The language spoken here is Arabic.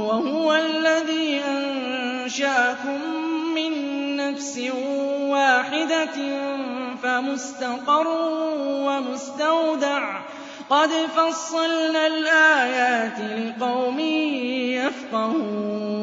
وَهُوَ الَّذِي أَنشَأَكُم مِّن نَّفْسٍ وَاحِدَةٍ فَمُسْتَقَرٌّ وَمُسْتَوْدَعٌ ۗ قَدْ فَصَّلْنَا الْآيَاتِ لِقَوْمٍ يَفْقَهُونَ